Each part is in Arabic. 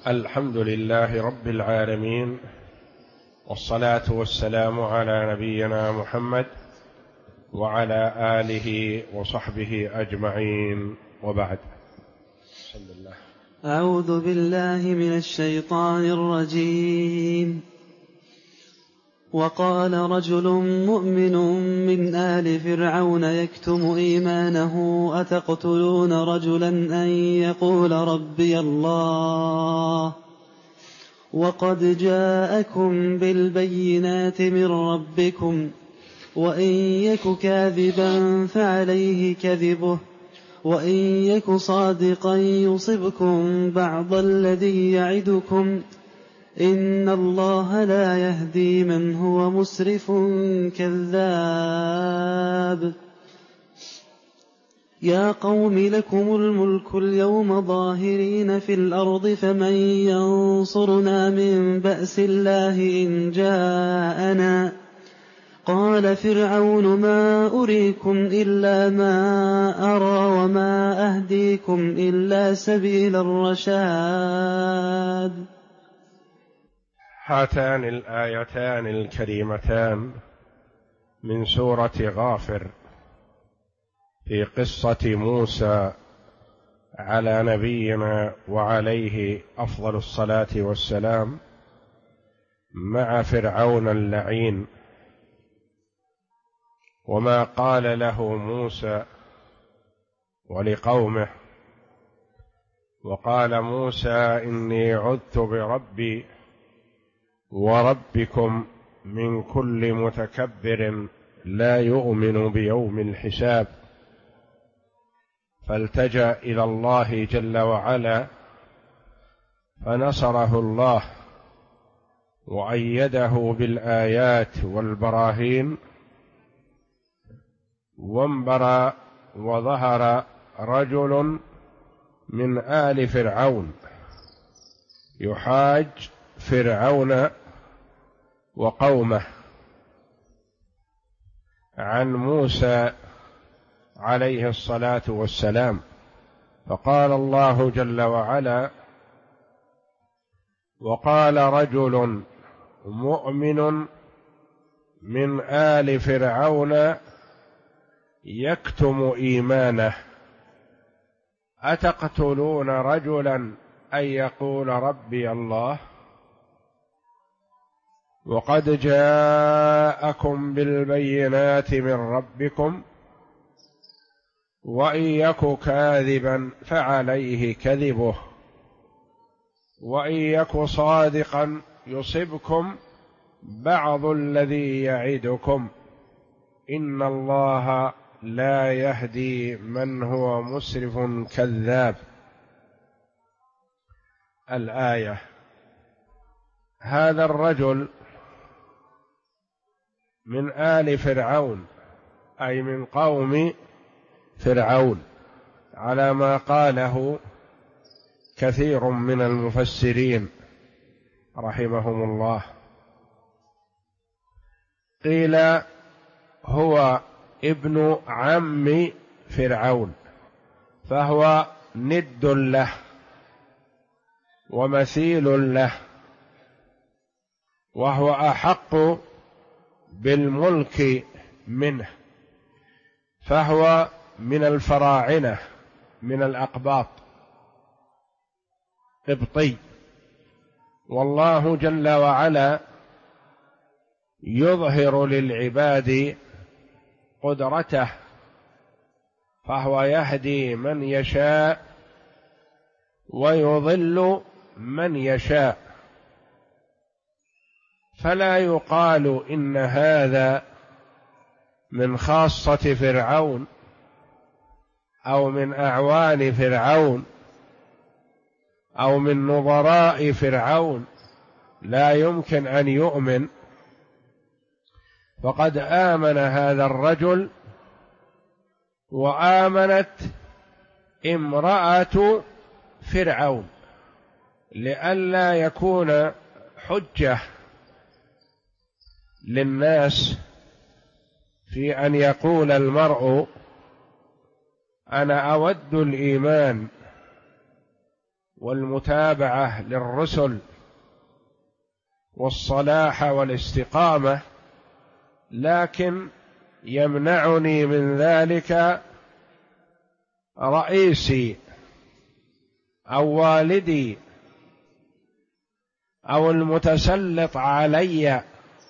الحمد لله رب العالمين، والصلاة والسلام على نبينا محمد وعلى آله وصحبه أجمعين، وبعد. بسم الله. أعوذ بالله من الشيطان الرجيم. وقال رجل مؤمن من آل فرعون يكتم إيمانه أتقتلون رجلا أن يقول ربي الله وقد جاءكم بالبينات من ربكم وإن يك كاذبا فعليه كذبه وإن يك صادقا يصبكم بعض الذي يعدكم إن الله لا يهدي من هو مسرف كذاب. يا قوم لكم الملك اليوم ظاهرين في الأرض فمن ينصرنا من بأس الله إن جاءنا. قال فرعون ما أريكم إلا ما أرى وما أهديكم إلا سبيل الرشاد. هاتان الآيتان الكريمتان من سورة غافر في قصة موسى على نبينا وعليه أفضل الصلاة والسلام مع فرعون اللعين، وما قال له موسى ولقومه. وقال موسى إني عذت بربي وربكم من كل متكبر لا يؤمن بيوم الحساب، فالتجأ إلى الله جل وعلا فنصره الله وأيده بالآيات والبراهين، وانبرى وظهر رجل من آل فرعون يحاج فرعون وقومه عن موسى عليه الصلاة والسلام. فقال الله جل وعلا: وقال رجل مؤمن من آل فرعون يكتم إيمانه أتقتلون رجلا أن يقول ربي الله وقد جاءكم بالبينات من ربكم وإن يك كاذبا فعليه كذبه وإن يك صادقا يصبكم بعض الذي يعدكم إن الله لا يهدي من هو مسرف كذاب. الآية. هذا الرجل من آل فرعون أي من قوم فرعون على ما قاله كثير من المفسرين رحمهم الله. قيل هو ابن عم فرعون، فهو ند له ومثيل له، وهو أحق بالملك منه، فهو من الفراعنة من الأقباط قبطي، والله جل وعلا يظهر للعباد قدرته، فهو يهدي من يشاء ويضل من يشاء، فلا يقال إن هذا من خاصة فرعون أو من أعوان فرعون أو من نظراء فرعون، لا يمكن أن يؤمن. فقد آمن هذا الرجل وآمنت امرأة فرعون، لئلا يكون حجة للناس في أن يقول المرء أنا أود الإيمان والمتابعة للرسل والصلاح والاستقامة، لكن يمنعني من ذلك رئيسي أو والدي أو المتسلط علي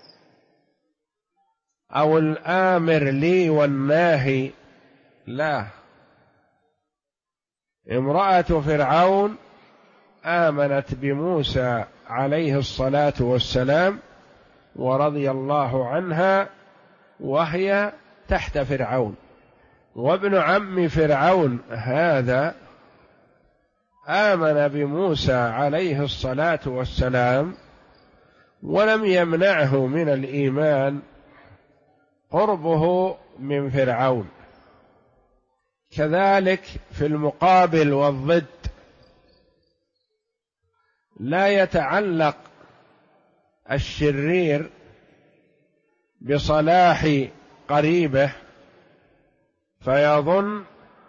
أو الآمر لي والناهي. لا، امرأة فرعون آمنت بموسى عليه الصلاة والسلام ورضي الله عنها وهي تحت فرعون، وابن عم فرعون هذا آمن بموسى عليه الصلاة والسلام ولم يمنعه من الإيمان قربه من فرعون. كذلك في المقابل والضد، لا يتعلق الشرير بصلاح قريبه فيظن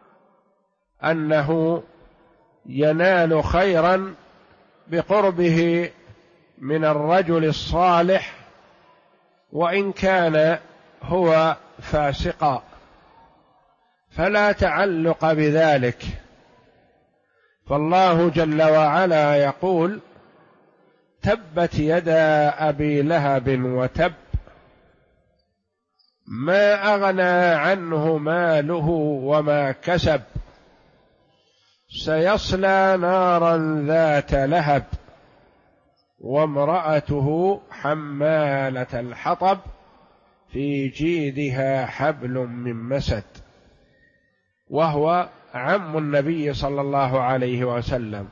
أنه ينال خيرا بقربه من الرجل الصالح وإن كان هو فاسقا، فلا تعلق بذلك. فالله جل وعلا يقول: تبت يدا أبي لهب وتب ما أغنى عنه ماله وما كسب سيصلى نارا ذات لهب وامرأته حمالة الحطب في جيدها حبل من مسد، وهو عم النبي صلى الله عليه وسلم.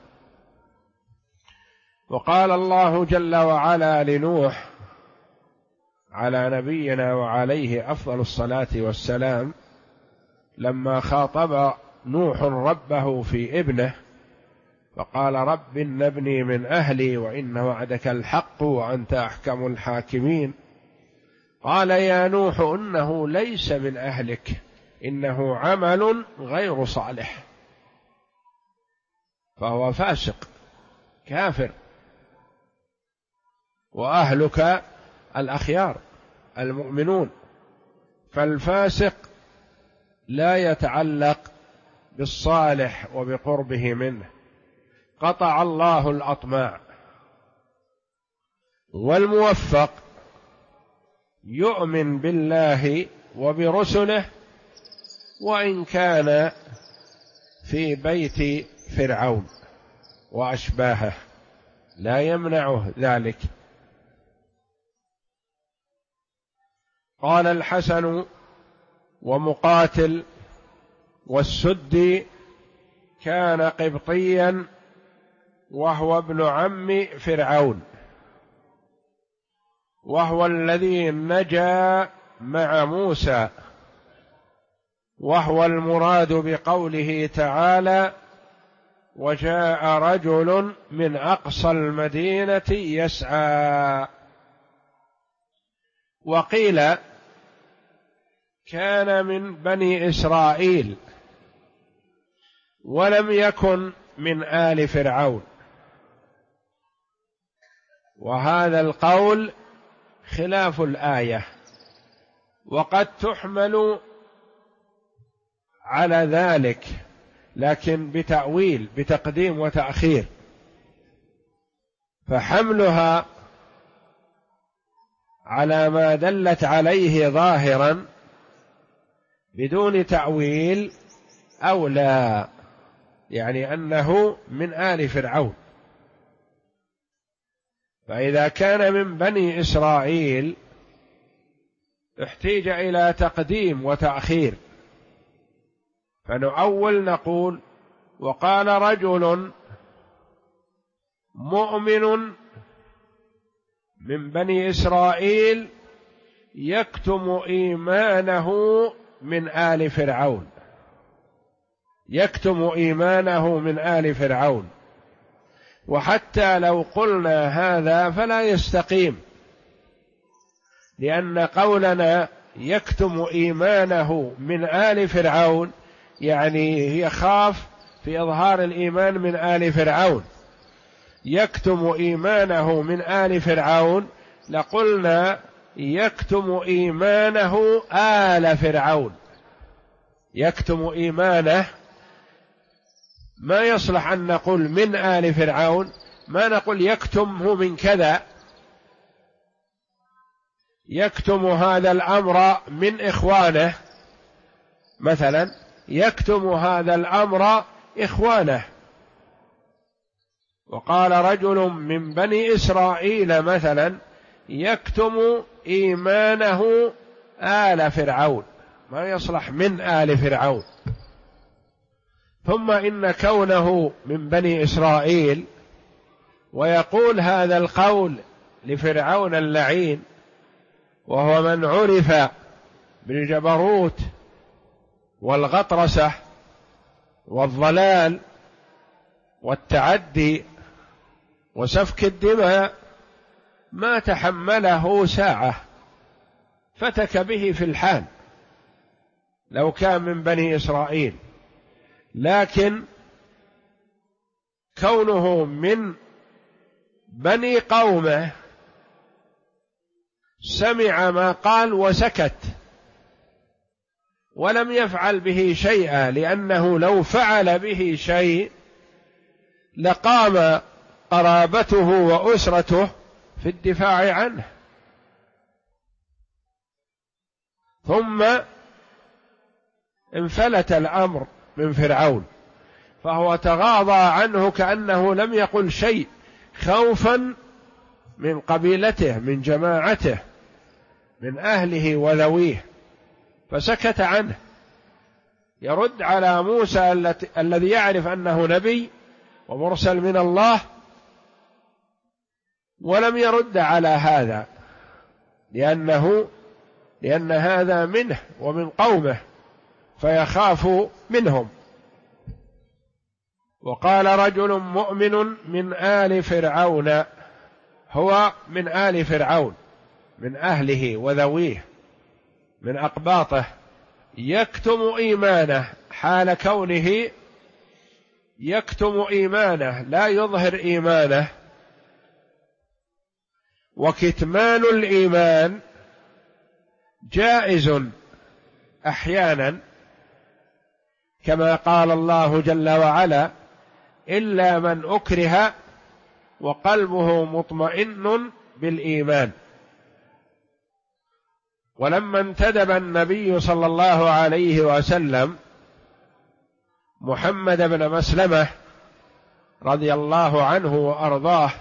وقال الله جل وعلا لنوح على نبينا وعليه أفضل الصلاة والسلام لما خاطب نوح ربه في ابنه فقال: رب إن ابني من أهلي وإن وعدك الحق وأنت أحكم الحاكمين. قال: يا نوح إنه ليس من أهلك إنه عمل غير صالح، فهو فاسق كافر، وأهلك الأخيار المؤمنون. فالفاسق لا يتعلق بالصالح وبقربه منه، قطع الله الأطماع. والموفق يؤمن بالله وبرسله وإن كان في بيت فرعون وأشباهه، لا يمنعه ذلك. قال الحسن ومقاتل والسدي: كان قبطيا وهو ابن عم فرعون، وهو الذي نجا مع موسى، وهو المراد بقوله تعالى: وجاء رجل من أقصى المدينة يسعى. وقيل كان من بني إسرائيل ولم يكن من آل فرعون، وهذا القول خلاف الآية، وقد تحمل على ذلك لكن بتأويل، بتقديم وتأخير. فحملها على ما دلت عليه ظاهرا بدون تأويل أولى، يعني أنه من آل فرعون. فإذا كان من بني إسرائيل احتيج إلى تقديم وتأخير، فنؤول نقول: وقال رجل مؤمن من بني إسرائيل يكتم إيمانه من آل فرعون، يكتم إيمانه من آل فرعون. وحتى لو قلنا هذا فلا يستقيم، لأن قولنا يكتم إيمانه من آل فرعون يعني يخاف في إظهار الإيمان من آل فرعون، يكتم إيمانه من آل فرعون، لقلنا يكتم إيمانه آل فرعون. يكتم إيمانه، ما يصلح أن نقول من آل فرعون، ما نقول يكتمه من كذا، يكتم هذا الأمر من إخوانه مثلا، يكتم هذا الأمر إخوانه. وقال رجل من بني إسرائيل مثلا يكتم إيمانه آل فرعون، ما يصلح من آل فرعون. ثم إن كونه من بني إسرائيل ويقول هذا القول لفرعون اللعين، وهو من عرف بالجبروت والغطرسة والضلال والتعدي وسفك الدماء، ما تحمله ساعة، فتك به في الحال لو كان من بني إسرائيل. لكن كونه من بني قومه سمع ما قال وسكت ولم يفعل به شيئا، لأنه لو فعل به شيء لقام قرابته وأسرته في الدفاع عنه. ثم انفلت الأمر من فرعون، فهو تغاضى عنه كأنه لم يقل شيء، خوفا من قبيلته، من جماعته، من أهله وذويه، فسكت عنه. يرد على موسى الذي يعرف أنه نبي ومرسل من الله، ولم يرد على هذا لأن هذا منه ومن قومه، فيخاف منهم. وقال رجل مؤمن من آل فرعون، هو من آل فرعون، من أهله وذويه، من أقباطه، يكتم إيمانه، حال كونه يكتم إيمانه لا يظهر إيمانه. وكتمان الإيمان جائز أحيانا، كما قال الله جل وعلا: إلا من أكره وقلبه مطمئن بالإيمان. ولما انتدب النبي صلى الله عليه وسلم محمد بن مسلمة رضي الله عنه وأرضاه،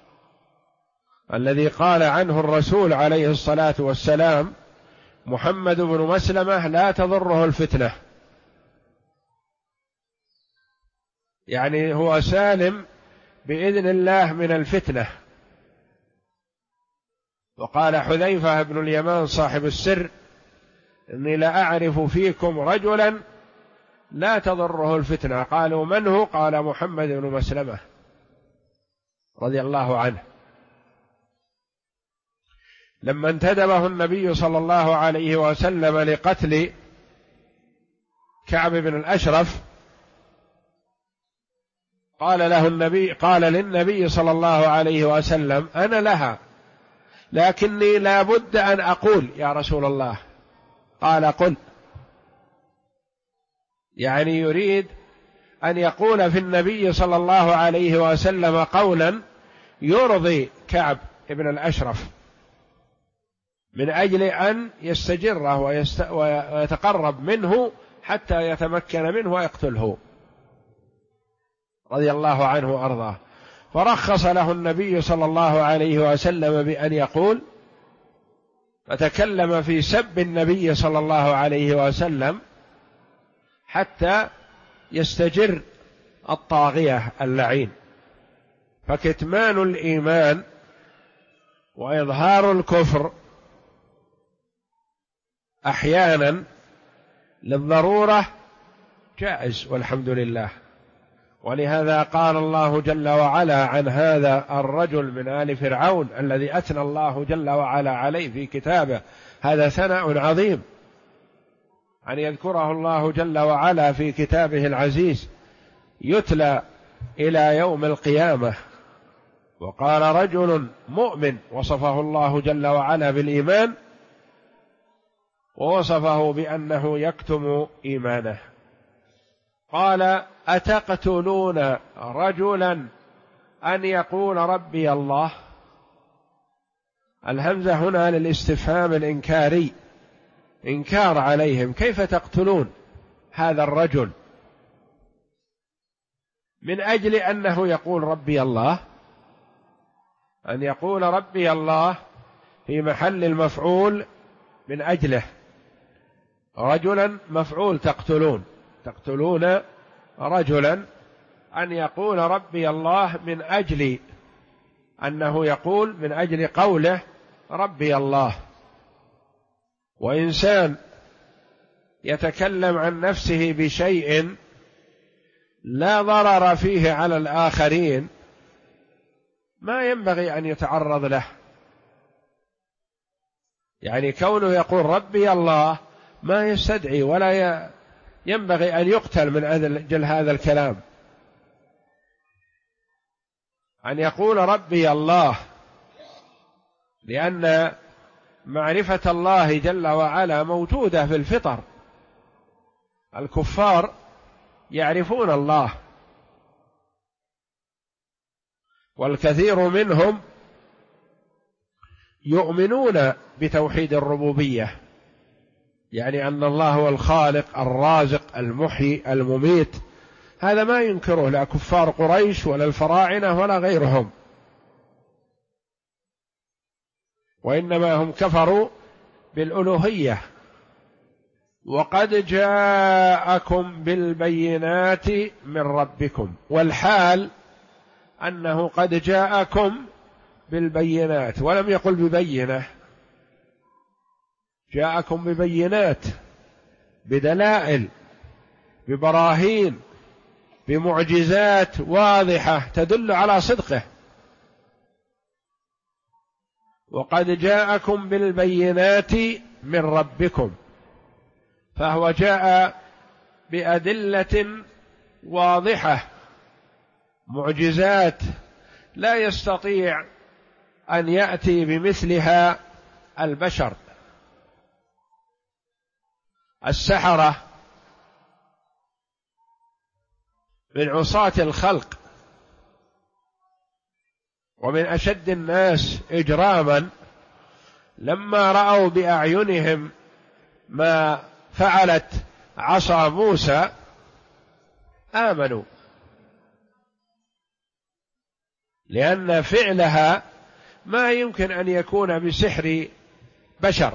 الذي قال عنه الرسول عليه الصلاة والسلام: محمد بن مسلمة لا تضره الفتنة، يعني هو سالم بإذن الله من الفتنة. وقال حذيفة بن اليمان صاحب السر: إني لأعرف فيكم رجلا لا تضره الفتنة. قالوا: من هو؟ قال: محمد بن مسلمة رضي الله عنه. لما انتدبه النبي صلى الله عليه وسلم لقتل كعب بن الأشرف، قال للنبي صلى الله عليه وسلم: أنا لها، لكني لا بد أن أقول يا رسول الله. قال: قل. يعني يريد أن يقول في النبي صلى الله عليه وسلم قولا يرضي كعب بن الأشرف، من أجل أن يستجره ويتقرب منه حتى يتمكن منه ويقتله رضي الله عنه وأرضاه. فرخص له النبي صلى الله عليه وسلم بأن يقول، فتكلم في سب النبي صلى الله عليه وسلم حتى يستجر الطاغية اللعين. فكتمان الإيمان وإظهار الكفر أحيانا للضرورة جائز والحمد لله. ولهذا قال الله جل وعلا عن هذا الرجل من آل فرعون الذي أثنى الله جل وعلا عليه في كتابه: هذا ثناء عظيم، أن يذكره الله جل وعلا في كتابه العزيز، يتلى إلى يوم القيامة. وقال رجل مؤمن وصفه الله جل وعلا بالإيمان، ووصفه بأنه يكتم إيمانه. قال أتقتلون رجلا أن يقول ربي الله؟ الهمزة هنا للاستفهام الإنكاري، إنكار عليهم، كيف تقتلون هذا الرجل من أجل أنه يقول ربي الله؟ أن يقول ربي الله في محل المفعول من أجله، رجلا مفعول تقتلون رجلا أن يقول ربي الله من أجل أنه يقول، من أجل قوله ربي الله. وإنسان يتكلم عن نفسه بشيء لا ضرر فيه على الآخرين ما ينبغي أن يتعرض له، يعني كونه يقول ربي الله ما يستدعي ولا ينبغي أن يقتل من أجل هذا الكلام. أن يقول ربي الله لأن معرفة الله جل وعلا موجودة في الفطر، الكفار يعرفون الله، والكثير منهم يؤمنون بتوحيد الربوبية، يعني أن الله هو الخالق الرازق المحيي المميت، هذا ما ينكره لا كفار قريش ولا الفراعنة ولا غيرهم، وإنما هم كفروا بالألوهية. وقد جاءكم بالبينات من ربكم، والحال أنه قد جاءكم بالبينات، ولم يقل ببينة، جاءكم ببينات، بدلائل، ببراهين، بمعجزات واضحة تدل على صدقه. وقد جاءكم بالبينات من ربكم، فهو جاء بأدلة واضحة، معجزات لا يستطيع أن يأتي بمثلها البشر. السحرة من عصاة الخلق ومن أشد الناس إجراما، لما رأوا بأعينهم ما فعلت عصا موسى آمنوا، لأن فعلها ما يمكن أن يكون بسحر بشر،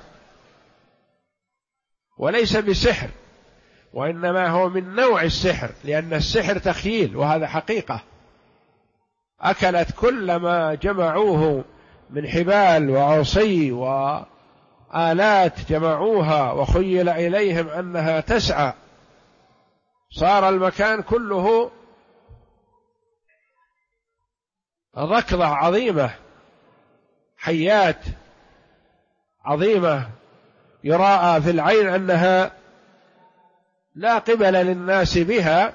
وليس بسحر، وإنما هو من نوع السحر، لأن السحر تخييل وهذا حقيقة. أكلت كل ما جمعوه من حبال وعصي وآلات، جمعوها وخيل إليهم أنها تسعى، صار المكان كله ركضة عظيمة، حيات عظيمة يراءى في العين أنها لا قبل للناس بها.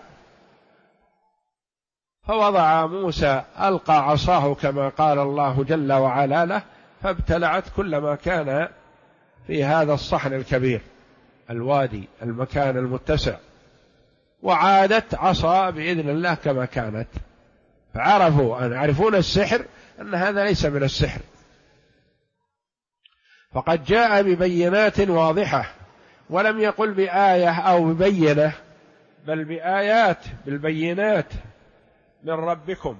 فوضع موسى ألقى عصاه كما قال الله جل وعلا له، فابتلعت كل ما كان في هذا الصحن الكبير، الوادي، المكان المتسع، وعادت عصا بإذن الله كما كانت. فعرفوا أن يعرفون السحر أن هذا ليس من السحر. فقد جاء ببينات واضحة، ولم يقل بآية أو ببينة، بل بآيات، بالبينات من ربكم.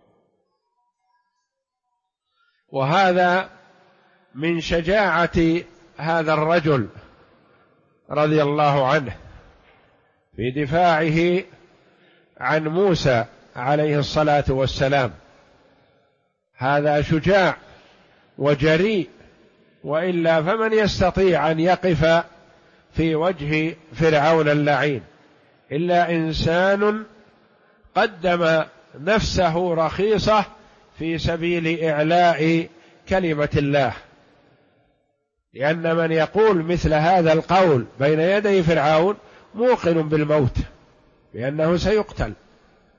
وهذا من شجاعة هذا الرجل رضي الله عنه في دفاعه عن موسى عليه الصلاة والسلام، هذا شجاع وجريء، وإلا فمن يستطيع أن يقف في وجه فرعون اللعين إلا إنسان قدم نفسه رخيصة في سبيل إعلاء كلمة الله، لأن من يقول مثل هذا القول بين يدي فرعون موقن بالموت، لأنه سيقتل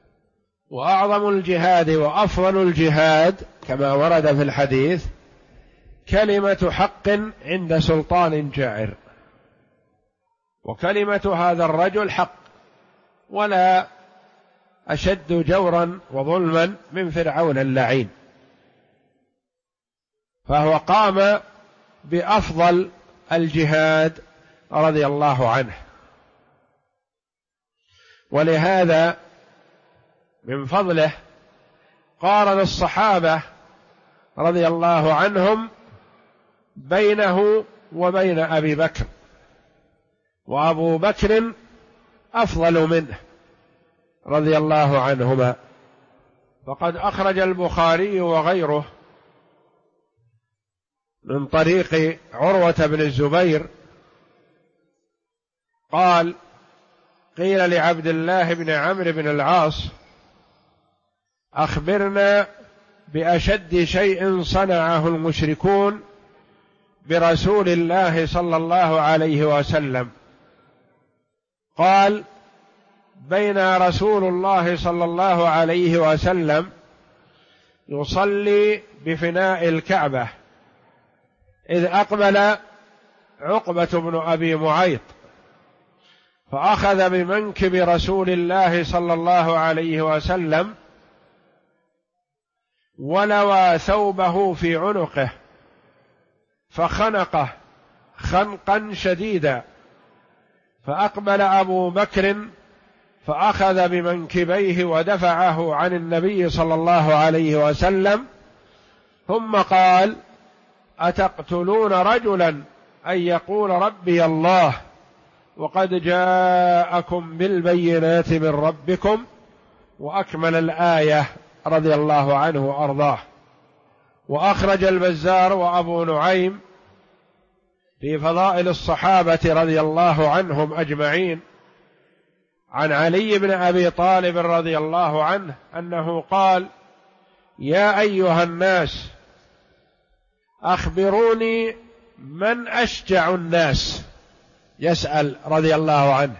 وأعظم الجهاد وأفضل الجهاد كما ورد في الحديث كلمة حق عند سلطان جائر، وكلمة هذا الرجل حق، ولا أشد جورا وظلما من فرعون اللعين، فهو قام بأفضل الجهاد رضي الله عنه. ولهذا من فضله قارن الصحابة رضي الله عنهم بينه وبين أبي بكر، وأبو بكر أفضل منه رضي الله عنهما. فقد أخرج البخاري وغيره من طريق عروة بن الزبير قال: قيل لعبد الله بن عمرو بن العاص: أخبرنا بأشد شيء صنعه المشركون برسول الله صلى الله عليه وسلم. قال: بين رسول الله صلى الله عليه وسلم يصلي بفناء الكعبة إذ أقبل عقبة بن أبي معيط فأخذ بمنكب رسول الله صلى الله عليه وسلم ولوى ثوبه في عنقه فخنقه خنقا شديدا، فأقبل أبو بكر فأخذ بمنكبيه ودفعه عن النبي صلى الله عليه وسلم، ثم قال: أتقتلون رجلا أن يقول ربي الله وقد جاءكم بالبينات من ربكم، وأكمل الآية رضي الله عنه وأرضاه. وأخرج البزار وأبو نعيم في فضائل الصحابة رضي الله عنهم أجمعين عن علي بن أبي طالب رضي الله عنه أنه قال: يا أيها الناس أخبروني من أشجع الناس، يسأل رضي الله عنه.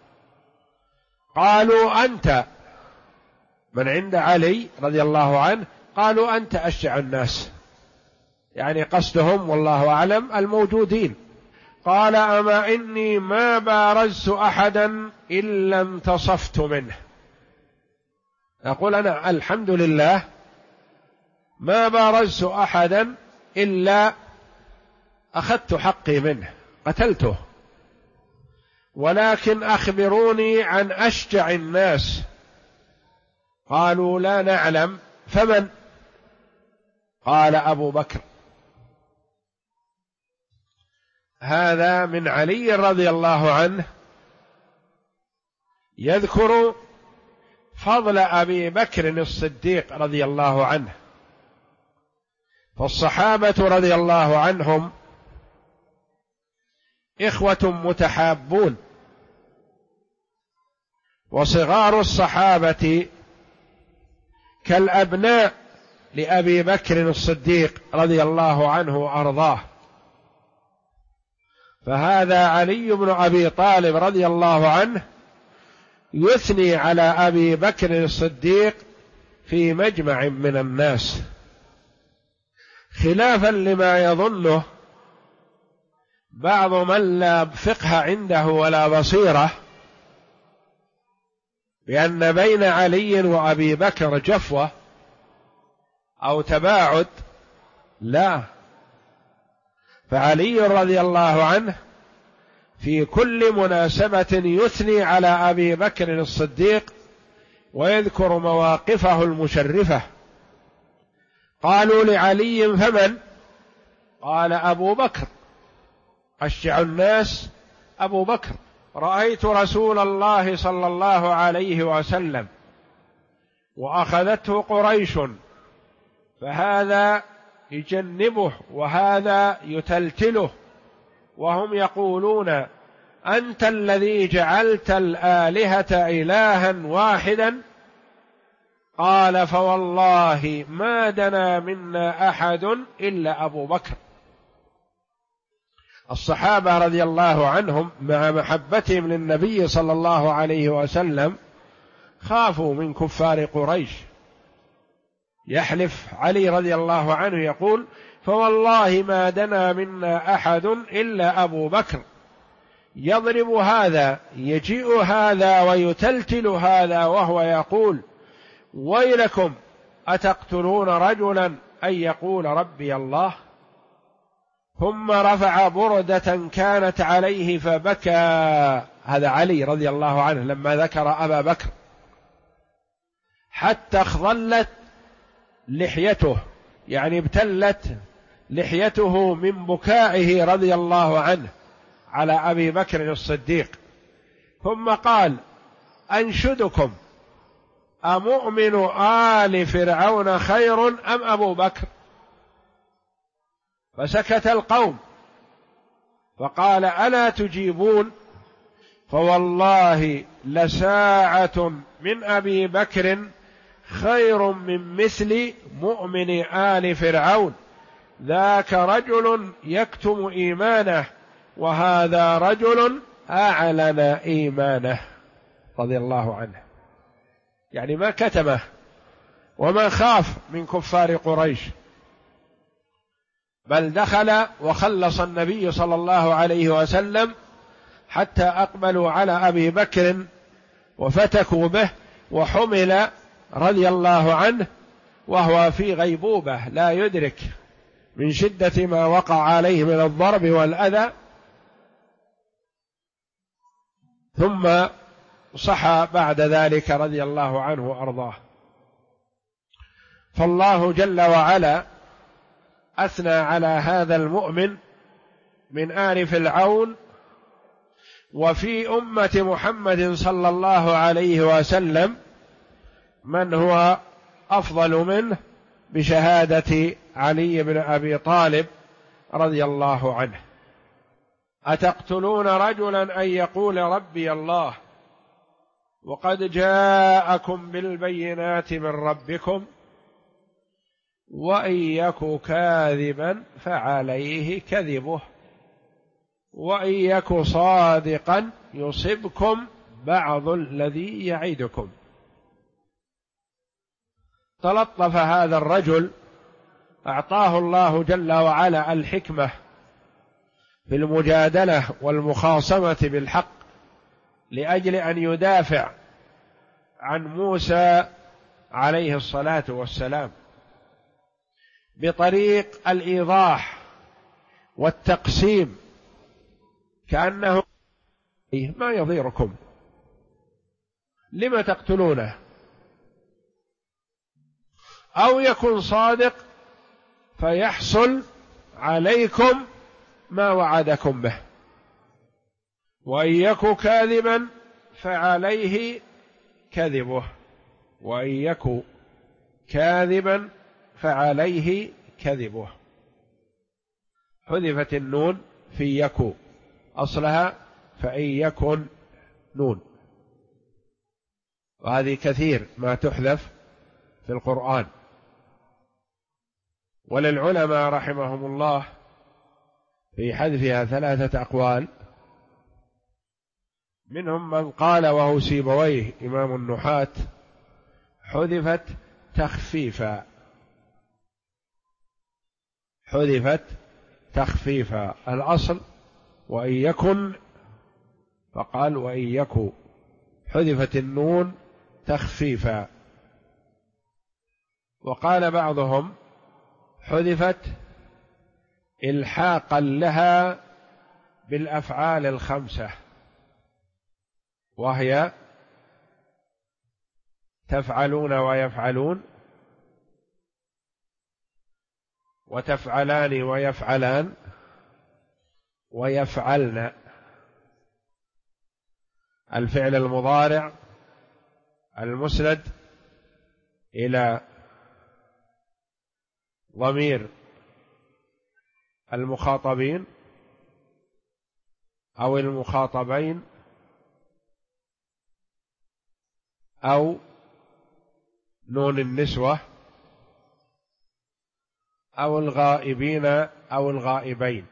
قالوا: أنت. من عند علي رضي الله عنه قالوا: أنت أشجع الناس، يعني قصدهم والله أعلم الموجودين. قال: أما إني ما بارزت أحدا إلا انتصفت منه. أقول أنا الحمد لله ما بارزت أحدا إلا أخذت حقي منه قتلته، ولكن أخبروني عن أشجع الناس. قالوا: لا نعلم، فمن؟ قال: أبو بكر. هذا من علي رضي الله عنه يذكر فضل أبي بكر الصديق رضي الله عنه. فالصحابة رضي الله عنهم إخوة متحابون، وصغار الصحابة كالأبناء لأبي بكر الصديق رضي الله عنه وأرضاه. فهذا علي بن أبي طالب رضي الله عنه يثني على أبي بكر الصديق في مجمع من الناس، خلافا لما يظنه بعض من لا فقه عنده ولا بصيرة بأن بين علي وأبي بكر جفوة أو تباعد. لا، فعلي رضي الله عنه في كل مناسبة يثني على أبي بكر الصديق ويذكر مواقفه المشرفة. قالوا لعلي: فمن؟ قال: أبو بكر، أشجع الناس أبو بكر. رأيت رسول الله صلى الله عليه وسلم وأخذته قريش، فهذا يجنبه وهذا يتلتله، وهم يقولون: أنت الذي جعلت الآلهة إلها واحدا. قال: فوالله ما دنا منا أحد إلا أبو بكر. الصحابة رضي الله عنهم مع محبتهم للنبي صلى الله عليه وسلم خافوا من كفار قريش. يحلف علي رضي الله عنه يقول: فوالله ما دنا منا أحد إلا أبو بكر، يضرب هذا يجيء هذا ويتلتل هذا وهو يقول: ويلكم أتقتلون رجلا أن يقول ربي الله. ثم رفع بردة كانت عليه فبكى. هذا علي رضي الله عنه لما ذكر أبا بكر، حتى اخضلت لحيته، يعني ابتلت لحيته من بكائه رضي الله عنه على أبي بكر الصديق. ثم قال: أنشدكم أمؤمن آل فرعون خير أم أبو بكر؟ فسكت القوم، فقال: ألا تجيبون؟ فوالله لساعة من أبي بكر خير من مثل مؤمن آل فرعون، ذاك رجل يكتم إيمانه وهذا رجل أعلن إيمانه رضي الله عنه. يعني ما كتمه وما خاف من كفار قريش، بل دخل وخلص النبي صلى الله عليه وسلم حتى أقبلوا على أبي بكر وفتكوا به، وحمل رضي الله عنه وهو في غيبوبة لا يدرك من شدة ما وقع عليه من الضرب والأذى. ثم صحى بعد ذلك رضي الله عنه وأرضاه. فالله جل وعلا أثنى على هذا المؤمن من آل فرعون وفي أمة محمد صلى الله عليه وسلم من هو أفضل منه بشهادة علي بن أبي طالب رضي الله عنه: أتقتلون رجلا أن يقول ربي الله وقد جاءكم بالبينات من ربكم وإن يك كاذبا فعليه كذبه وإن يك صادقا يصبكم بعض الذي يعدكم. تلطف هذا الرجل، أعطاه الله جل وعلا الحكمة في المجادلة والمخاصمة بالحق لأجل أن يدافع عن موسى عليه الصلاة والسلام بطريق الإيضاح والتقسيم، كأنه ما يضيركم، لم تقتلونه؟ أو يكون صادق فيحصل عليكم ما وعدكم به، وإن يك كاذبا فعليه كذبه وإن يك كاذبا فعليه كذبه. حذفت النون في يكو، أصلها فإن يكن نون، وهذه كثير ما تحذف في القرآن. وللعلماء رحمهم الله في حذفها 3 أقوال، منهم من قال وهو سيبويه إمام النحاة: حذفت تخفيفا، حذفت تخفيفا، الأصل وإن يكن، فقال وإن يكن، حذفت النون تخفيفا. وقال بعضهم حذفت إلحاقا لها بالأفعال ال5، وهي تفعلون ويفعلون وتفعلان ويفعلان ويفعلن. الفعل المضارع المسند إلى ضمير المخاطبين أو المخاطبين أو نون النسوة أو الغائبين أو الغائبين،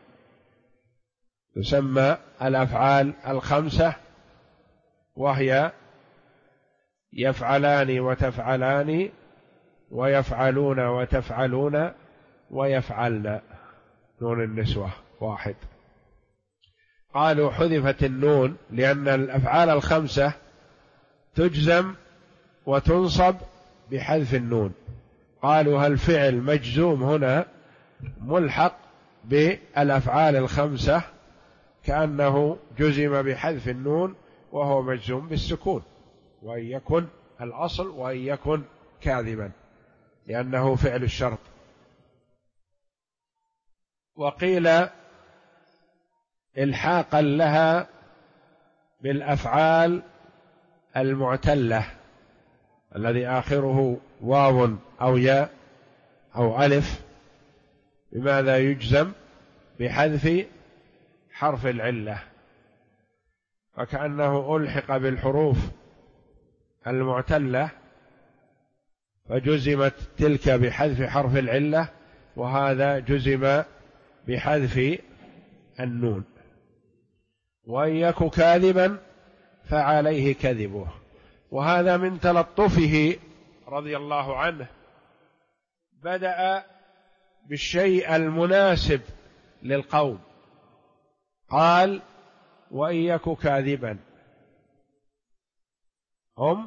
تسمى الأفعال ال5، وهي يفعلان وتفعلان ويفعلون وتفعلون ويفعلن، نون النسوة واحد. قالوا حذفت النون لأن الأفعال الخمسة تجزم وتنصب بحذف النون. قالوا هل فعل مجزوم هنا ملحق بالأفعال الخمسة كأنه جزم بحذف النون وهو مجزوم بالسكون، وأن يكن الأصل وأن يكن كاذبا لأنه فعل الشرط. وقيل إلحاقا لها بالأفعال المعتلة الذي آخره واو أو ياء أو ألف، بماذا يجزم؟ بحذف حرف العلة، فكأنه ألحق بالحروف المعتلة فجزمت تلك بحذف حرف العلة، وهذا جزم بحذف النون. وإن يك كاذبا فعليه كذبه. وهذا من تلطفه رضي الله عنه، بدأ بالشيء المناسب للقوم، قال وإن يك كاذبا. هم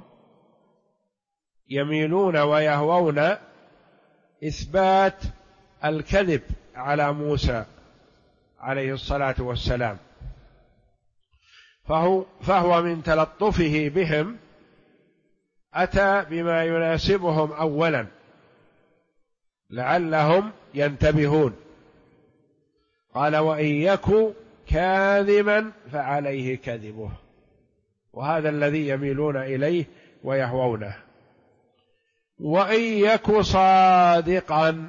يميلون ويهوون إثبات الكذب على موسى عليه الصلاة والسلام، فهو من تلطفه بهم أتى بما يناسبهم أولا لعلهم ينتبهون. قال وإن يك كاذبا فعليه كذبه، وهذا الذي يميلون إليه ويهوونه. وإن يك صادقا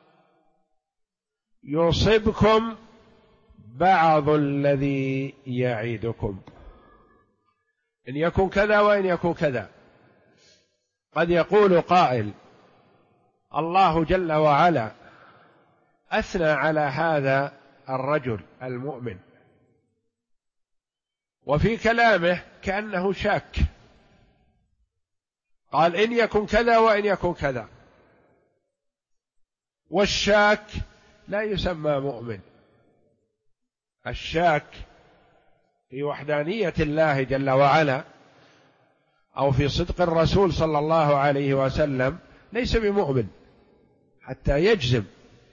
يصبكم بعض الذي يعدكم. إن يكن كذا وإن يكن كذا. قد يقول قائل الله جل وعلا أثنى على هذا الرجل المؤمن، وفي كلامه كأنه شاك، قال إن يكن كذا وإن يكن كذا، والشاك لا يسمى مؤمن. الشاك في وحدانية الله جل وعلا أو في صدق الرسول صلى الله عليه وسلم ليس بمؤمن حتى يجزم.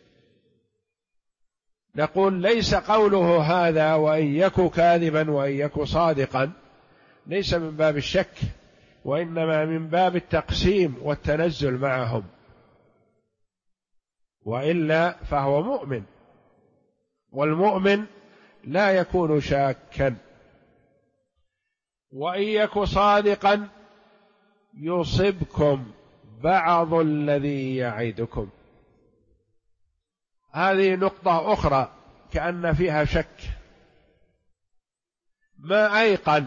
نقول ليس قوله هذا وإن يك كاذبا وإن يك صادقا ليس من باب الشك، وإنما من باب التقسيم والتنزل معهم، وإلا فهو مؤمن، والمؤمن لا يكون شاكا. وإن يك صادقا يصبكم بعض الذي يعدكم. هذه نقطة أخرى كأن فيها شك، ما أيقن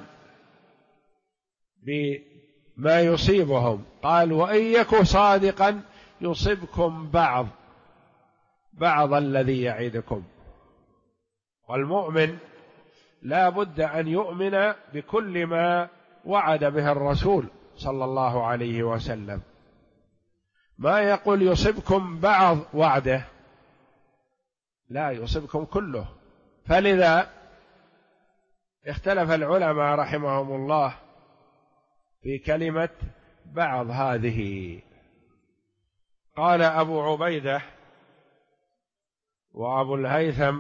بما يصيبهم. قال وإن يك صادقا يصبكم بعض الذي يعدكم. والمؤمن لا بد أن يؤمن بكل ما وعد به الرسول صلى الله عليه وسلم، ما يقول يصبكم بعض وعده، لا، يصبكم كله. فلذا اختلف العلماء رحمهم الله في كلمة بعض هذه. قال أبو عبيدة وأبو الهيثم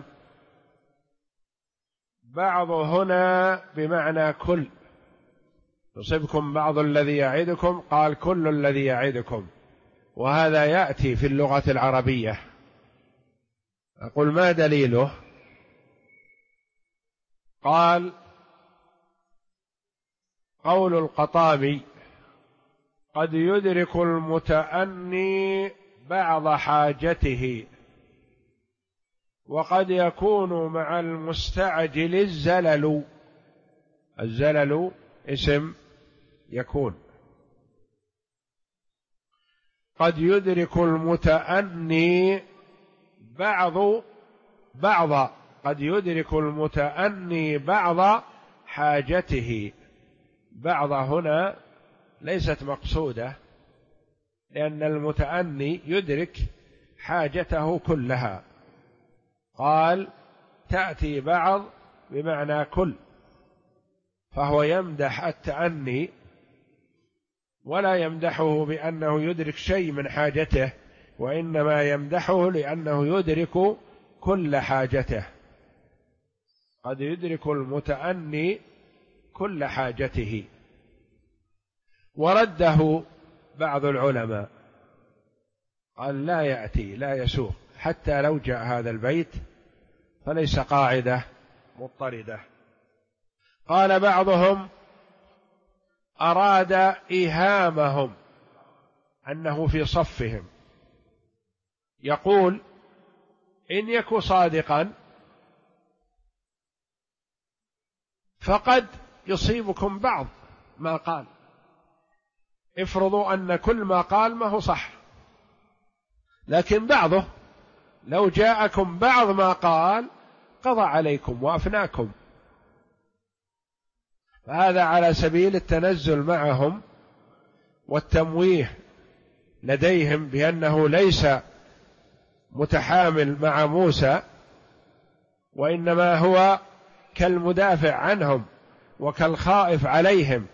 بعض هنا بمعنى كل، يصبكم بعض الذي يعدكم، قال كل الذي يعدكم، وهذا يأتي في اللغة العربية. أقول ما دليله؟ قال قول القطامي قد يدرك المتأني بعض حاجته، وقد يكون مع المستعجل الزلل. الزلل اسم يكون. قد يدرك المتأني قد يدرك المتأني بعض حاجته. بعض هنا ليست مقصودة، لأن المتأني يدرك حاجته كلها. قال تأتي بعض بمعنى كل، فهو يمدح التأني ولا يمدحه بأنه يدرك شيء من حاجته، وإنما يمدحه لأنه يدرك كل حاجته. قد يدرك المتأني كل حاجته. ورده بعض العلماء قال لا يأتي، لا يسوق، حتى لو جاء هذا البيت فليس قاعدة مضطردة. قال بعضهم أراد إيهامهم أنه في صفهم، يقول إن يك صادقا فقد يصيبكم بعض ما قال. افرضوا أن كل ما قال ما هو صح، لكن بعضه لو جاءكم بعض ما قال قضى عليكم وأفناكم. فهذا على سبيل التنزل معهم والتمويه لديهم بأنه ليس متحامل مع موسى، وإنما هو كالمدافع عنهم وكالخائف عليهم،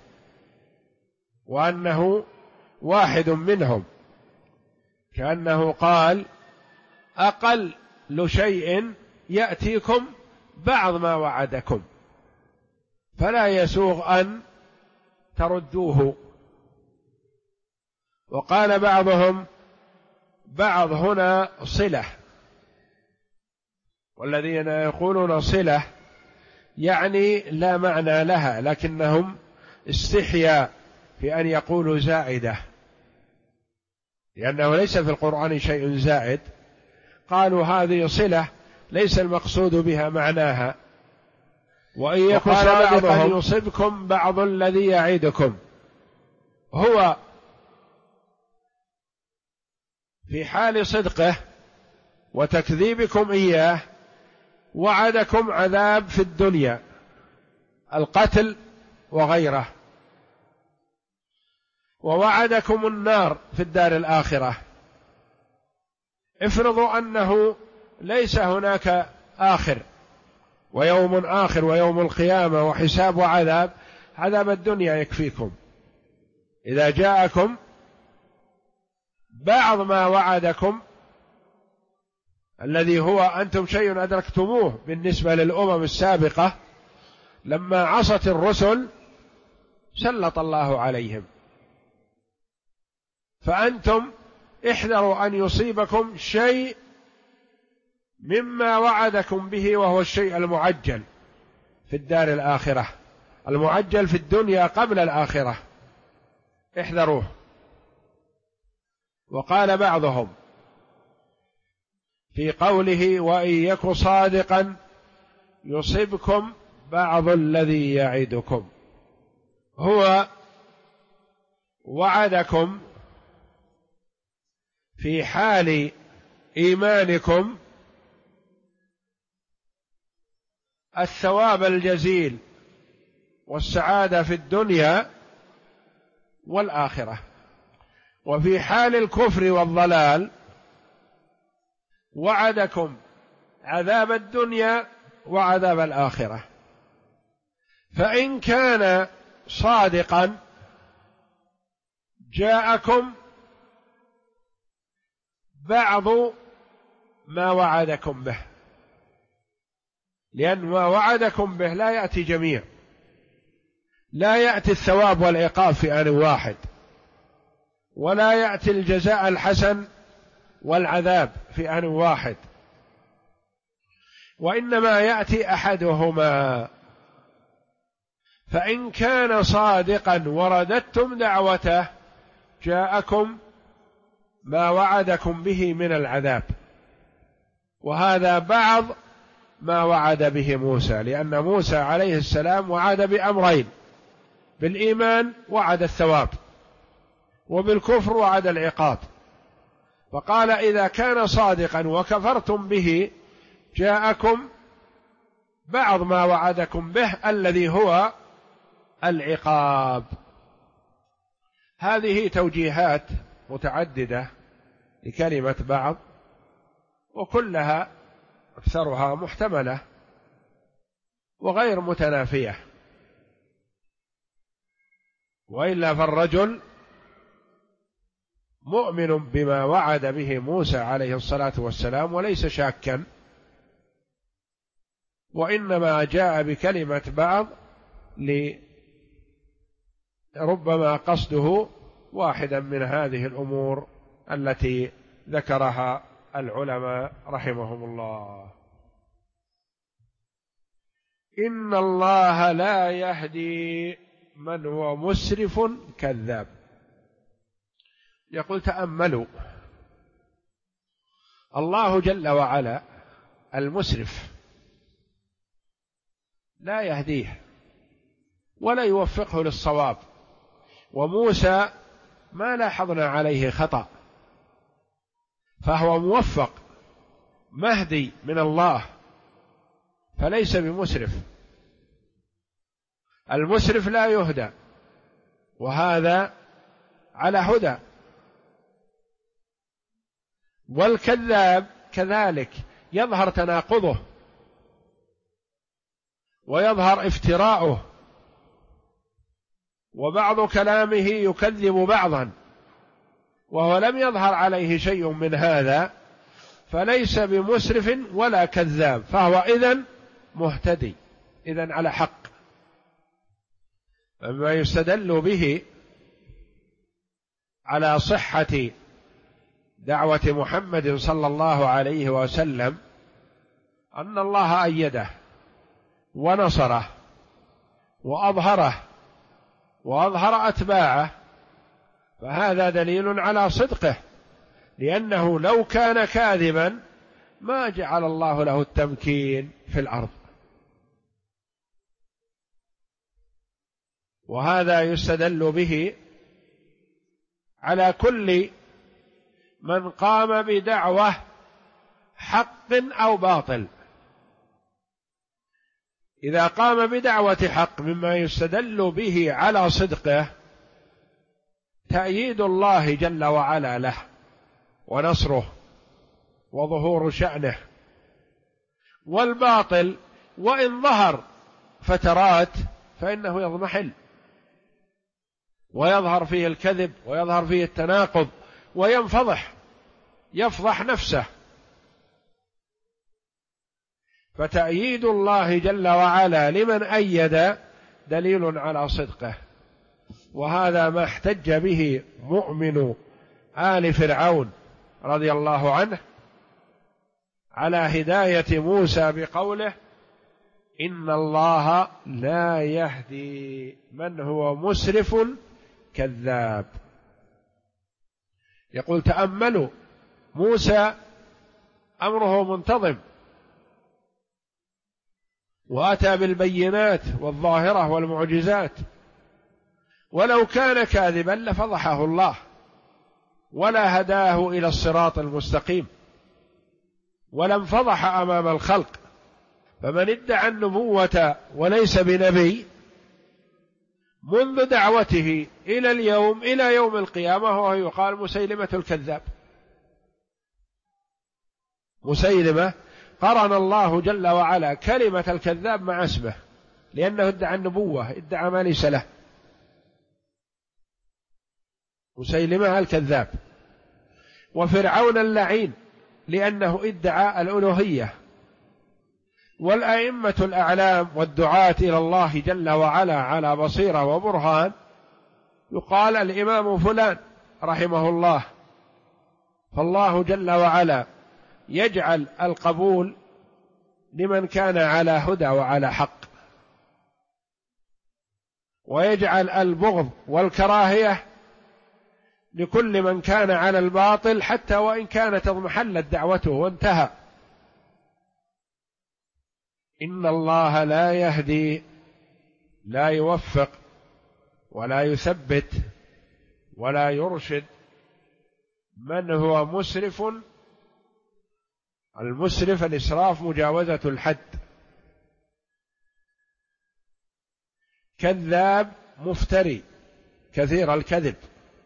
وأنه واحد منهم، كأنه قال أقل شيء يأتيكم بعض ما وعدكم، فلا يسوغ أن تردوه. وقال بعضهم بعض هنا صلة، والذين يقولون صلة يعني لا معنى لها، لكنهم استحيا في أن يقولوا زائدة، لأنه ليس في القرآن شيء زائد. قالوا هذه صلة ليس المقصود بها معناها. وإن يكن صادقا يصبكم بعض الذي يعدكم، هو في حال صدقه وتكذيبكم إياه وعدكم عذاب في الدنيا، القتل وغيره، ووعدكم النار في الدار الآخرة. افرضوا أنه ليس هناك آخر ويوم آخر ويوم القيامة وحساب وعذاب، عذاب الدنيا يكفيكم. إذا جاءكم بعض ما وعدكم الذي هو أنتم شيء أدركتموه بالنسبة للأمم السابقة، لما عصت الرسل سلط الله عليهم، فأنتم احذروا أن يصيبكم شيء مما وعدكم به، وهو الشيء المعجل في الدار الآخرة، المعجل في الدنيا قبل الآخرة، احذروه. وقال بعضهم في قوله وإن يك صادقا يصبكم بعض الذي يعدكم، هو وعدكم في حال إيمانكم الثواب الجزيل والسعادة في الدنيا والآخرة، وفي حال الكفر والضلال وعدكم عذاب الدنيا وعذاب الآخرة. فإن كان صادقا جاءكم بعض ما وعدكم به، لأن ما وعدكم به لا يأتي جميع، لا يأتي الثواب والعقاب في آن واحد، ولا يأتي الجزاء الحسن والعذاب في آن واحد، وإنما يأتي أحدهما. فإن كان صادقا ورددتم دعوته جاءكم ما وعدكم به من العذاب، وهذا بعض ما وعد به موسى، لأن موسى عليه السلام وعد بأمرين: بالإيمان وعد الثواب، وبالكفر وعد العقاب. فقال إذا كان صادقا وكفرتم به جاءكم بعض ما وعدكم به الذي هو العقاب. هذه توجيهات متعددة لكلمة بعض، وكلها أكثرها محتملة وغير متنافية، وإلا فالرجل مؤمن بما وعد به موسى عليه الصلاة والسلام وليس شاكا، وإنما جاء بكلمة بعض لربما قصده واحدا من هذه الأمور التي ذكرها العلماء رحمهم الله. إن الله لا يهدي من هو مسرف كذاب. يقول تأملوا، الله جل وعلا المسرف لا يهديه ولا يوفقه للصواب، وموسى ما لاحظنا عليه خطأ، فهو موفق مهدي من الله فليس بمسرف. المسرف لا يهدى وهذا على هدى، والكذاب كذلك يظهر تناقضه ويظهر افتراؤه، وبعض كلامه يكذب بعضا وهو لم يظهر عليه شيء من هذا، فليس بمسرف ولا كذاب، فهو إذن مهتدي، إذن على حق. فما يستدل به على صحة دعوة محمد صلى الله عليه وسلم أن الله أيده ونصره وأظهره وأظهر أتباعه، فهذا دليل على صدقه، لأنه لو كان كاذبا ما جعل الله له التمكين في الأرض. وهذا يستدل به على كل من قام بدعوة حق أو باطل. إذا قام بدعوة حق مما يستدل به على صدقه تأييد الله جل وعلا له ونصره وظهور شأنه، والباطل وإن ظهر فترات فإنه يضمحل ويظهر فيه الكذب ويظهر فيه التناقض وينفضح، يفضح نفسه. فتأييد الله جل وعلا لمن أيد دليل على صدقه، وهذا ما احتج به مؤمن آل فرعون رضي الله عنه على هداية موسى بقوله إن الله لا يهدي من هو مسرف كذاب. يقول تأملوا، موسى أمره منتظم وأتى بالبينات والظاهرة والمعجزات، ولو كان كاذبا لفضحه الله ولا هداه إلى الصراط المستقيم ولم فضح أمام الخلق. فمن ادعى النبوة وليس بنبي منذ دعوته إلى اليوم إلى يوم القيامة هو يقال مسيلمة الكذاب. مسيلمة قرن الله جل وعلا كلمة الكذاب مع اسمه، لأنه ادعى النبوة، ادعى ما ليس له. مسيلمة الكذاب. وفرعون اللعين لأنه ادعى الألوهية. والأئمة الأعلام والدعاة إلى الله جل وعلا على بصيرة وبرهان يقال الإمام فلان رحمه الله. فالله جل وعلا يجعل القبول لمن كان على هدى وعلى حق، ويجعل البغض والكراهية لكل من كان على الباطل حتى وإن كانت اضمحلت دعوته وانتهى. إن الله لا يهدي، لا يوفق ولا يثبت ولا يرشد من هو مسرف. المسرف الإسراف مجاوزة الحد. كذاب مفتري كثير الكذب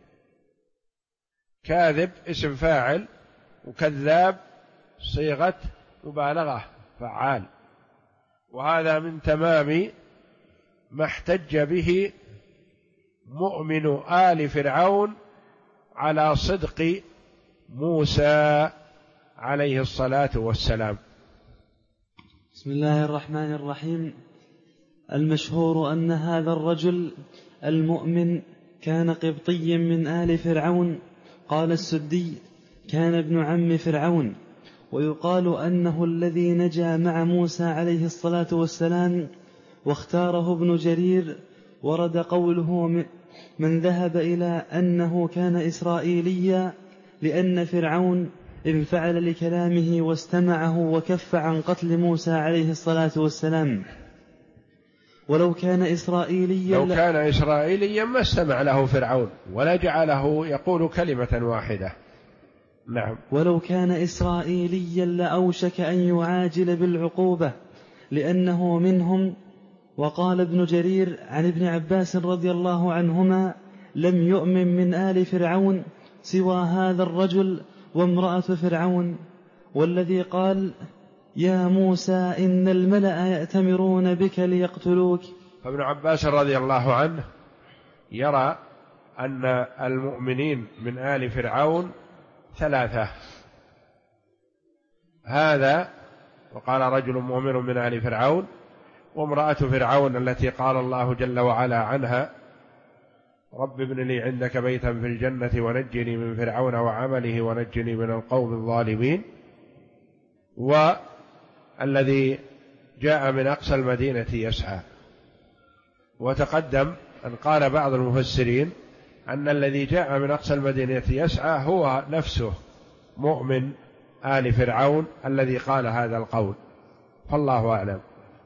كاذب اسم فاعل، وكذاب صيغة مبالغة فعال، وهذا من تمام ما احتج به مؤمن آل فرعون على صدق موسى عليه الصلاة والسلام. بسم الله الرحمن الرحيم. المشهور أن هذا الرجل المؤمن كان قبطيا من آل فرعون. قال السدي: كان ابن عم فرعون. ويقال أنه الذي نجا مع موسى عليه الصلاة والسلام واختاره ابن جرير. ورد قوله من ذهب إلى أنه كان إسرائيليا، لأن فرعون انفعل لكلامه واستمعه وكف عن قتل موسى عليه الصلاة والسلام. ولو كان إسرائيليا ما استمع له فرعون ولا جعله يقول كلمة واحدة. نعم. ولو كان إسرائيليا لأوشك أن يعاجل بالعقوبة لأنه منهم. وقال ابن جرير عن ابن عباس رضي الله عنهما: لم يؤمن من آل فرعون سوى هذا الرجل وامرأة فرعون. والذي قال: يا موسى إن الملأ يأتمرون بك ليقتلوك. فابن عباس رضي الله عنه يرى أن المؤمنين من آل فرعون ثلاثة. هذا وقال رجل مؤمن من آل فرعون، وامرأة فرعون التي قال الله جل وعلا عنها: رب ابن لي عندك بيتا في الجنة ونجني من فرعون وعمله ونجني من القوم الظالمين. والذي جاء من أقصى المدينة يسعى. وتقدم أن قال بعض المفسرين أن الذي جاء من أقصى المدينة يسعى هو نفسه مؤمن آل فرعون الذي قال هذا القول، فالله أعلم.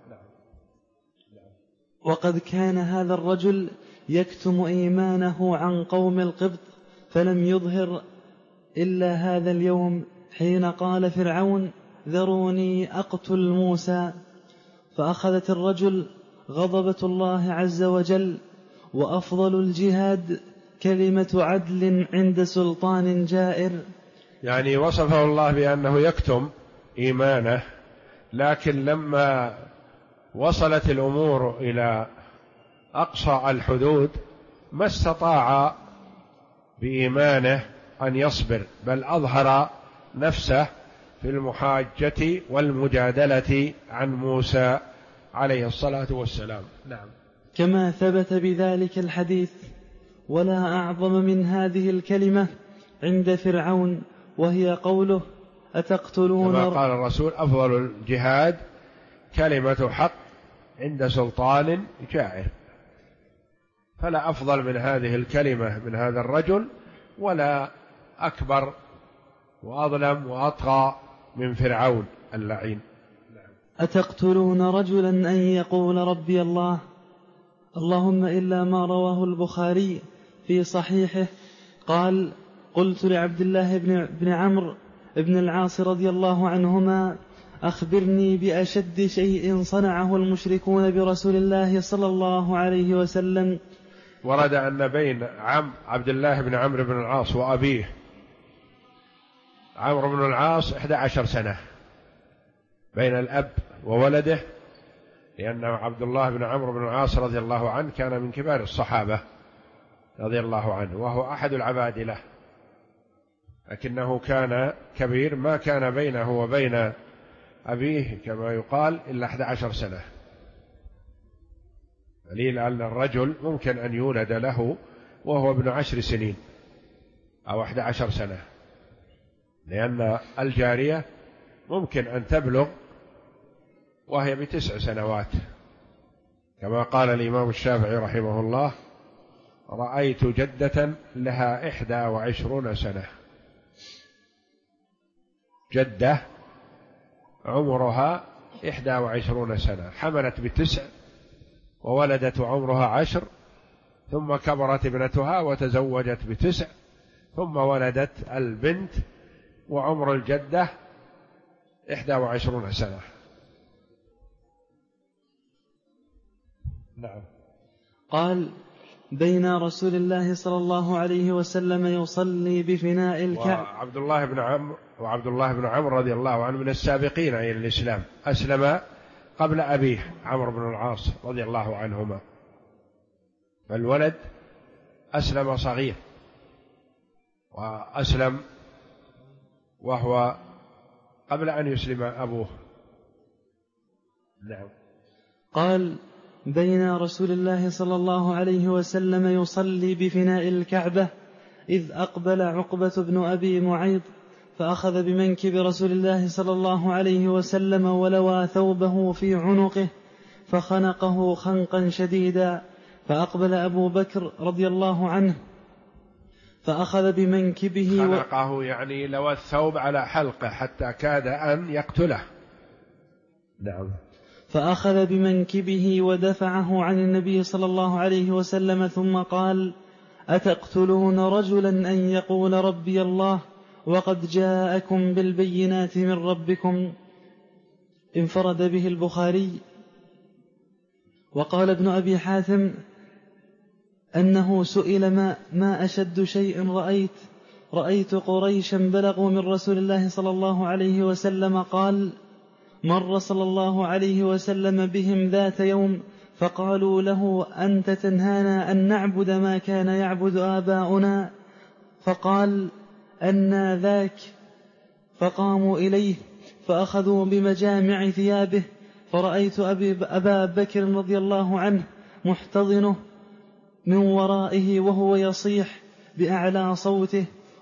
وقد كان هذا الرجل يكتم إيمانه عن قوم القبط، فلم يظهر إلا هذا اليوم حين قال فرعون: ذروني أقتل موسى. فأخذت الرجل غضبة الله عز وجل. وأفضل الجهاد كلمة عدل عند سلطان جائر. يعني وصفه الله بأنه يكتم إيمانه، لكن لما وصلت الأمور إلى أقصى الحدود ما استطاع بإيمانه أن يصبر، بل أظهر نفسه في المحاجة والمجادلة عن موسى عليه الصلاة والسلام. نعم. كما ثبت بذلك الحديث: ولا أعظم من هذه الكلمة عند فرعون، وهي قوله: أتقتلون. كما قال الرسول: أفضل الجهاد كلمة حق عند سلطان جائر. فلا أفضل من هذه الكلمة من هذا الرجل، ولا أكبر وأظلم وأطغى من فرعون اللعين. أتقتلون رجلا أن يقول ربي الله، اللهم إلا ما رواه البخاري في صحيحه قال: قلت لعبد الله بن عمرو بن العاص رضي الله عنهما: أخبرني بأشد شيء صنعه المشركون برسول الله صلى الله عليه وسلم. ورد أن بين عبد الله بن عمرو بن العاص وأبيه عمرو بن العاص 11 سنة بين الأب وولده، لأن عبد الله بن عمرو بن العاص رضي الله عنه كان من كبار الصحابة رضي الله عنه، وهو أحد العبادلة، لكنه كان كبير، ما كان بينه وبين أبيه كما يقال إلا 11 سنة. دليل أن الرجل ممكن أن يولد له وهو ابن 10 سنين أو 11 سنة، لأن الجارية ممكن أن تبلغ وهي ب9 سنوات، كما قال الإمام الشافعي رحمه الله: رأيت جدة لها 21 سنة. جدة عمرها 21 سنة، حملت ب9 وولدت عمرها 10، ثم كبرت ابنتها وتزوجت ب9، ثم ولدت البنت وعمر الجدة 21 سنة. نعم. قال: بين رسول الله صلى الله عليه وسلم يصلي بفناء الكعبة. وعبد الله بن عمرو رضي الله عنه من السابقين إلى الإسلام، أسلم قبل أبيه عمرو بن العاص رضي الله عنهما، فالولد أسلم صغير وأسلم وهو قبل أن يسلم أبوه. نعم. قال: بين رسول الله صلى الله عليه وسلم يصلي بفناء الكعبة إذ أقبل عقبة بن أبي معيط فأخذ بمنكب رسول الله صلى الله عليه وسلم ولوى ثوبه في عنقه فخنقه خنقا شديدا، فأقبل أبو بكر رضي الله عنه فأخذ بمنكبه خنقه يعني لوى الثوب على حلقه حتى كاد أن يقتله. نعم. فأخذ بمنكبه ودفعه عن النبي صلى الله عليه وسلم ثم قال: أتقتلون رجلا أن يقول ربي الله وقد جاءكم بالبينات من ربكم؟ انفرد به البخاري. وقال ابن أبي حاتم أنه سئل ما أشد شيء رأيت قريشا بلغوا من رسول الله صلى الله عليه وسلم قال: مر صلى الله عليه وسلم بهم ذات يوم فقالوا له: أنت تنهانا أن نعبد ما كان يعبد آباؤنا؟ فقال: أنى ذاك؟ فقاموا إليه فأخذوا بمجامع ثيابه، فرأيت أبا بكر رضي الله عنه محتضنه من ورائه وهو يصيح بأعلى صوته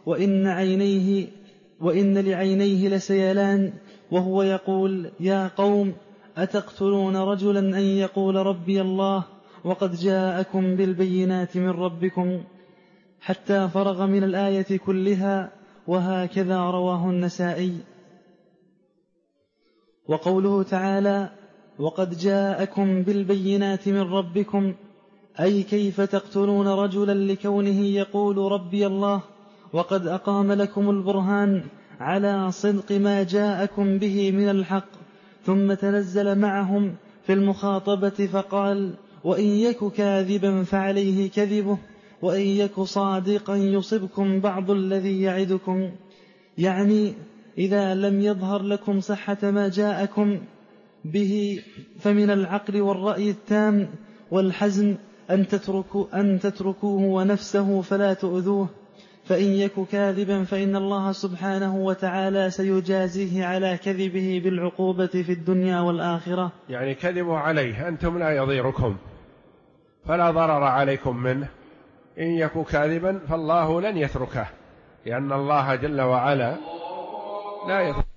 وإن لعينيه لسيلان وهو يقول: يا قوم أتقتلون رجلا أن يقول ربي الله وقد جاءكم بالبينات من ربكم، حتى فرغ من الآية كلها، وهكذا رواه النسائي. وقوله تعالى: وقد جاءكم بالبينات من ربكم، أي كيف تقتلون رجلا لكونه يقول ربي الله وقد أقام لكم البرهان على صدق ما جاءكم به من الحق، ثم تنزل معهم في المخاطبة فقال: وإن يك كاذبا فعليه كذبه وإن يك صادقا يصبكم بعض الذي يعدكم، يعني إذا لم يظهر لكم صحة ما جاءكم به فمن العقل والرأي التام والحزم أن تتركوه ونفسه فلا تؤذوه، فإن يك كاذبا فإن الله سبحانه وتعالى سيجازيه على كذبه بالعقوبة في الدنيا والآخرة. يعني كذبوا عليه، أنتم لا يضيركم فلا ضرر عليكم منه. إن يك كاذبا فالله لن يتركه، لأن الله جل وعلا لا يتركه.